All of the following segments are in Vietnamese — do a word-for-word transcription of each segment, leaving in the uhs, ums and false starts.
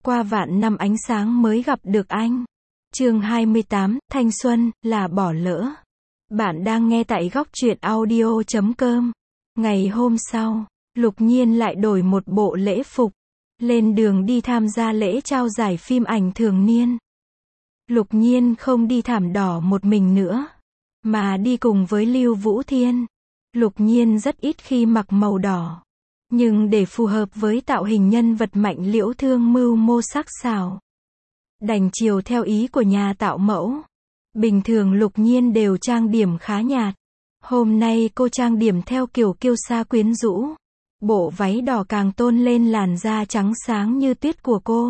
Qua vạn năm ánh sáng mới gặp được anh. Chương hai mươi tám, thanh xuân là bỏ lỡ. Bạn đang nghe tại góc truyện audio chấm com. Ngày hôm sau, Lục Nhiên lại đổi một bộ lễ phục, lên đường đi tham gia lễ trao giải phim ảnh thường niên. Lục Nhiên không đi thảm đỏ một mình nữa, mà đi cùng với Lưu Vũ Thiên. Lục Nhiên rất ít khi mặc màu đỏ, nhưng để phù hợp với tạo hình nhân vật Mạnh Liễu Thương mưu mô sắc sảo, đành chiều theo ý của nhà tạo mẫu. Bình thường Lục Nhiên đều trang điểm khá nhạt. Hôm nay cô trang điểm theo kiểu kiêu sa quyến rũ. Bộ váy đỏ càng tôn lên làn da trắng sáng như tuyết của cô.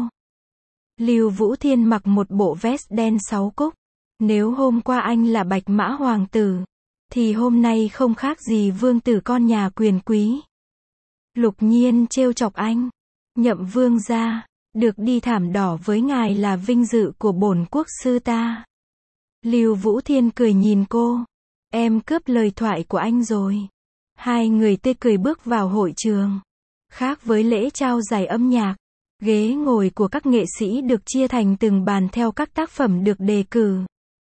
Lưu Vũ Thiên mặc một bộ vest đen sáu cúc. Nếu hôm qua anh là bạch mã hoàng tử, thì hôm nay không khác gì vương tử con nhà quyền quý. Lục Nhiên trêu chọc anh. Nhậm vương gia, được đi thảm đỏ với ngài là vinh dự của bổn quốc sư ta. Lưu Vũ Thiên cười nhìn cô. Em cướp lời thoại của anh rồi. Hai người tươi cười bước vào hội trường. Khác với lễ trao giải âm nhạc, ghế ngồi của các nghệ sĩ được chia thành từng bàn theo các tác phẩm được đề cử.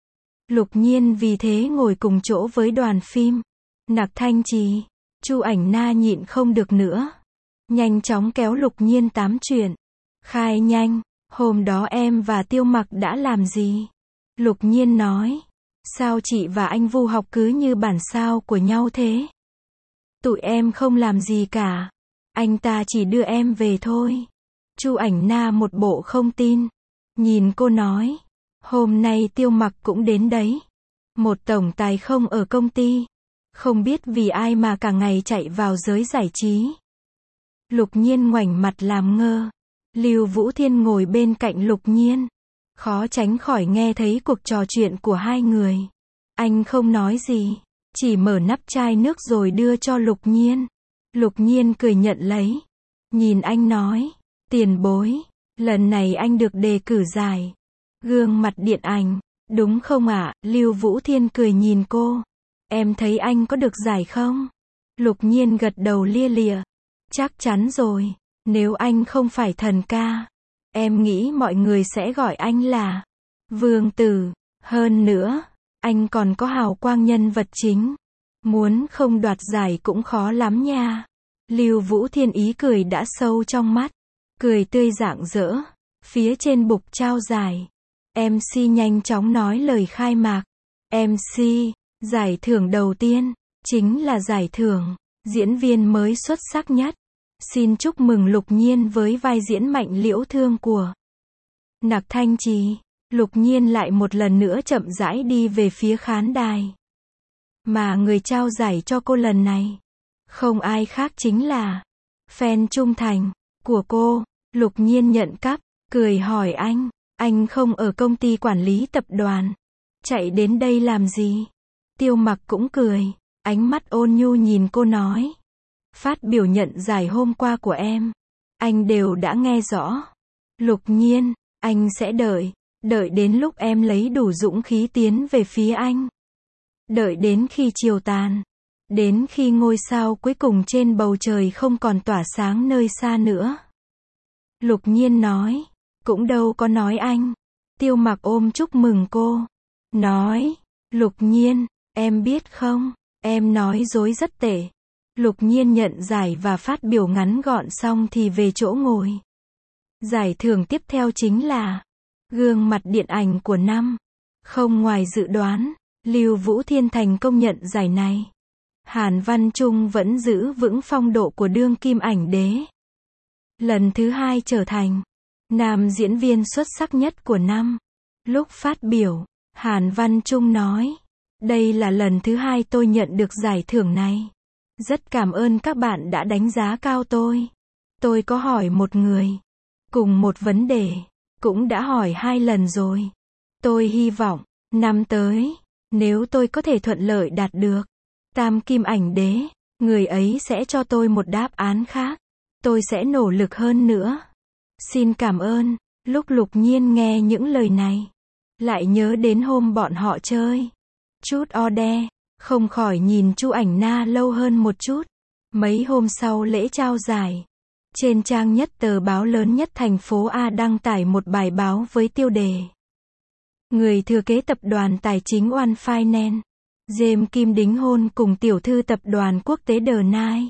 Lục Nhiên vì thế ngồi cùng chỗ với đoàn phim. Nặc Thanh Trì, Chu Ảnh Na nhịn không được nữa, nhanh chóng kéo Lục Nhiên tám chuyện. Khai nhanh, hôm đó em và Tiêu Mặc đã làm gì? Lục Nhiên nói, sao chị và anh Vu Học cứ như bản sao của nhau thế? Tụi em không làm gì cả, anh ta chỉ đưa em về thôi. Chu Ảnh Na một bộ không tin, nhìn cô nói, hôm nay Tiêu Mặc cũng đến đấy. Một tổng tài không ở công ty, không biết vì ai mà cả ngày chạy vào giới giải trí. Lục Nhiên ngoảnh mặt làm ngơ. Lưu Vũ Thiên ngồi bên cạnh Lục Nhiên, khó tránh khỏi nghe thấy cuộc trò chuyện của hai người. Anh không nói gì, chỉ mở nắp chai nước rồi đưa cho Lục Nhiên. Lục Nhiên cười nhận lấy, nhìn anh nói, tiền bối, lần này anh được đề cử giải gương mặt điện ảnh, đúng không ạ? Lưu Vũ Thiên cười nhìn cô, em thấy anh có được giải không? Lục Nhiên gật đầu lia lịa, chắc chắn rồi, nếu anh không phải thần ca, em nghĩ mọi người sẽ gọi anh là vương tử. Hơn nữa, anh còn có hào quang nhân vật chính, muốn không đoạt giải cũng khó lắm nha. Lưu Vũ Thiên ý cười đã sâu trong mắt, cười tươi rạng rỡ. Phía trên bục trao giải, em xê nhanh chóng nói lời khai mạc. em xê, giải thưởng đầu tiên, chính là giải thưởng diễn viên mới xuất sắc nhất. Xin chúc mừng Lục Nhiên với vai diễn Mạnh Liễu Thương của Nặc Thanh Trì. Lục Nhiên lại một lần nữa chậm rãi đi về phía khán đài. Mà người trao giải cho cô lần này, không ai khác chính là fan trung thành của cô. Lục Nhiên nhận cắp, cười hỏi anh, anh không ở công ty quản lý tập đoàn, chạy đến đây làm gì? Tiêu Mặc cũng cười, ánh mắt ôn nhu nhìn cô nói, phát biểu nhận giải hôm qua của em, anh đều đã nghe rõ. Lục Nhiên, anh sẽ đợi, đợi đến lúc em lấy đủ dũng khí tiến về phía anh. Đợi đến khi chiều tàn, đến khi ngôi sao cuối cùng trên bầu trời không còn tỏa sáng nơi xa nữa. Lục Nhiên nói, cũng đâu có nói anh. Tiêu Mặc ôm chúc mừng cô, nói, Lục Nhiên, em biết không, em nói dối rất tệ. Lục Nhiên nhận giải và phát biểu ngắn gọn xong thì về chỗ ngồi. Giải thưởng tiếp theo chính là gương mặt điện ảnh của năm. Không ngoài dự đoán, Lưu Vũ Thiên thành công nhận giải này. Hàn Văn Trung vẫn giữ vững phong độ của đương kim ảnh đế. Lần thứ hai trở thành nam diễn viên xuất sắc nhất của năm. Lúc phát biểu, Hàn Văn Trung nói, đây là lần thứ hai tôi nhận được giải thưởng này. Rất cảm ơn các bạn đã đánh giá cao tôi. Tôi có hỏi một người, cùng một vấn đề, cũng đã hỏi hai lần rồi. Tôi hy vọng, năm tới, nếu tôi có thể thuận lợi đạt được tam kim ảnh đế, người ấy sẽ cho tôi một đáp án khác. Tôi sẽ nỗ lực hơn nữa. Xin cảm ơn. Lúc Lục Nhiên nghe những lời này, lại nhớ đến hôm bọn họ chơi chút Ode, không khỏi nhìn Chu Ảnh Na lâu hơn một chút. Mấy hôm sau lễ trao giải, Trên trang nhất tờ báo lớn nhất thành phố A đăng tải một bài báo với tiêu đề: Người thừa kế tập đoàn tài chính One Finance, James Kim đính hôn cùng tiểu thư tập đoàn quốc tế The Nine,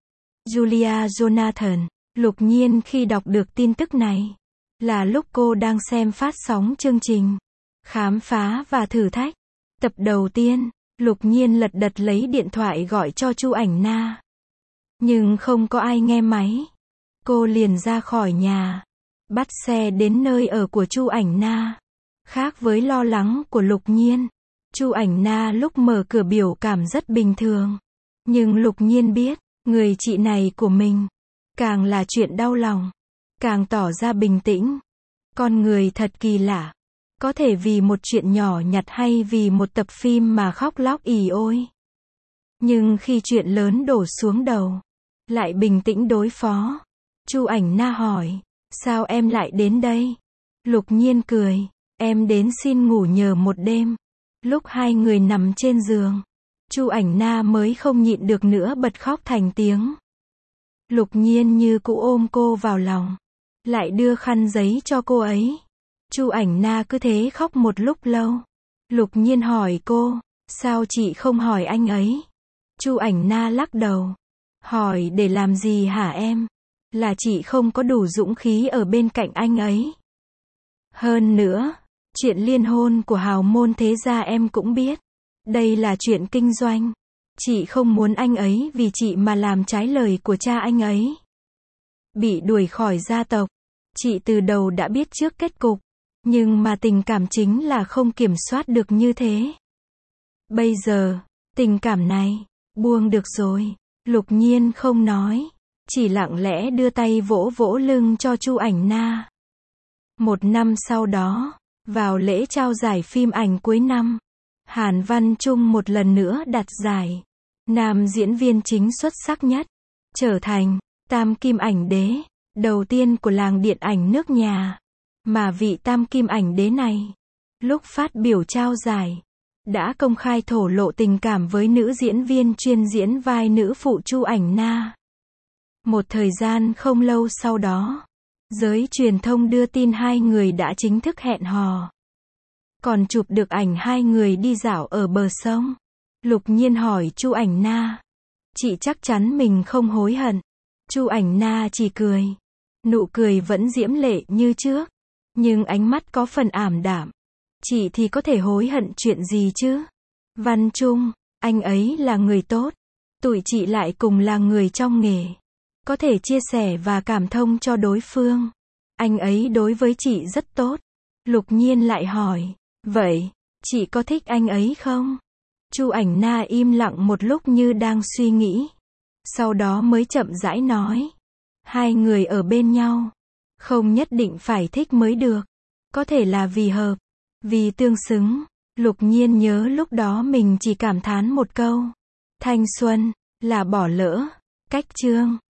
Julia Jonathan. Lục Nhiên khi đọc được tin tức này, là lúc cô đang xem phát sóng chương trình Khám phá và thử thách. Tập đầu tiên, Lục Nhiên lật đật lấy điện thoại gọi cho Chu Ảnh Na. Nhưng không có ai nghe máy. Cô liền ra khỏi nhà, bắt xe đến nơi ở của Chu Ảnh Na. Khác với lo lắng của Lục Nhiên, Chu Ảnh Na lúc mở cửa biểu cảm rất bình thường. Nhưng Lục Nhiên biết, người chị này của mình, càng là chuyện đau lòng, càng tỏ ra bình tĩnh. Con người thật kỳ lạ. Có thể vì một chuyện nhỏ nhặt hay vì một tập phim mà khóc lóc ỉ ôi. Nhưng khi chuyện lớn đổ xuống đầu, lại bình tĩnh đối phó. Chu Ảnh Na hỏi, sao em lại đến đây? Lục Nhiên cười, em đến xin ngủ nhờ một đêm. Lúc hai người nằm trên giường, Chu Ảnh Na mới không nhịn được nữa bật khóc thành tiếng. Lục Nhiên như cũ ôm cô vào lòng, lại đưa khăn giấy cho cô ấy. Chu Ảnh Na cứ thế khóc một lúc lâu. Lục Nhiên hỏi cô, sao chị không hỏi anh ấy? Chu Ảnh Na lắc đầu, hỏi để làm gì hả em? Là chị không có đủ dũng khí ở bên cạnh anh ấy. Hơn nữa, chuyện liên hôn của hào môn thế gia em cũng biết. Đây là chuyện kinh doanh. Chị không muốn anh ấy vì chị mà làm trái lời của cha anh ấy. Bị đuổi khỏi gia tộc. Chị từ đầu đã biết trước kết cục. Nhưng mà tình cảm chính là không kiểm soát được như thế. Bây giờ, tình cảm này, buông được rồi. Lục Nhiên không nói, chỉ lặng lẽ đưa tay vỗ vỗ lưng cho Chu Ảnh Na. Một năm sau đó, vào lễ trao giải phim ảnh cuối năm, Hàn Văn Trung một lần nữa đạt giải nam diễn viên chính xuất sắc nhất, trở thành tam kim ảnh đế đầu tiên của làng điện ảnh nước nhà. Mà vị tam kim ảnh đế này, lúc phát biểu trao giải, đã công khai thổ lộ tình cảm với nữ diễn viên chuyên diễn vai nữ phụ Chu Ảnh Na. Một thời gian không lâu sau đó, giới truyền thông đưa tin hai người đã chính thức hẹn hò. Còn chụp được ảnh hai người đi dạo ở bờ sông. Lục Nhiên hỏi Chu Ảnh Na, chị chắc chắn mình không hối hận? Chu Ảnh Na chỉ cười. Nụ cười vẫn diễm lệ như trước. Nhưng ánh mắt có phần ảm đạm. Chị thì có thể hối hận chuyện gì chứ? Văn Trung, anh ấy là người tốt. Tụi chị lại cùng là người trong nghề. Có thể chia sẻ và cảm thông cho đối phương. Anh ấy đối với chị rất tốt. Lục Nhiên lại hỏi, vậy, chị có thích anh ấy không? Chu Ảnh Na im lặng một lúc như đang suy nghĩ. Sau đó mới chậm rãi nói, hai người ở bên nhau, không nhất định phải thích mới được. Có thể là vì hợp, vì tương xứng. Lục Nhiên nhớ lúc đó mình chỉ cảm thán một câu. Thanh xuân, là bỏ lỡ. Cách chương.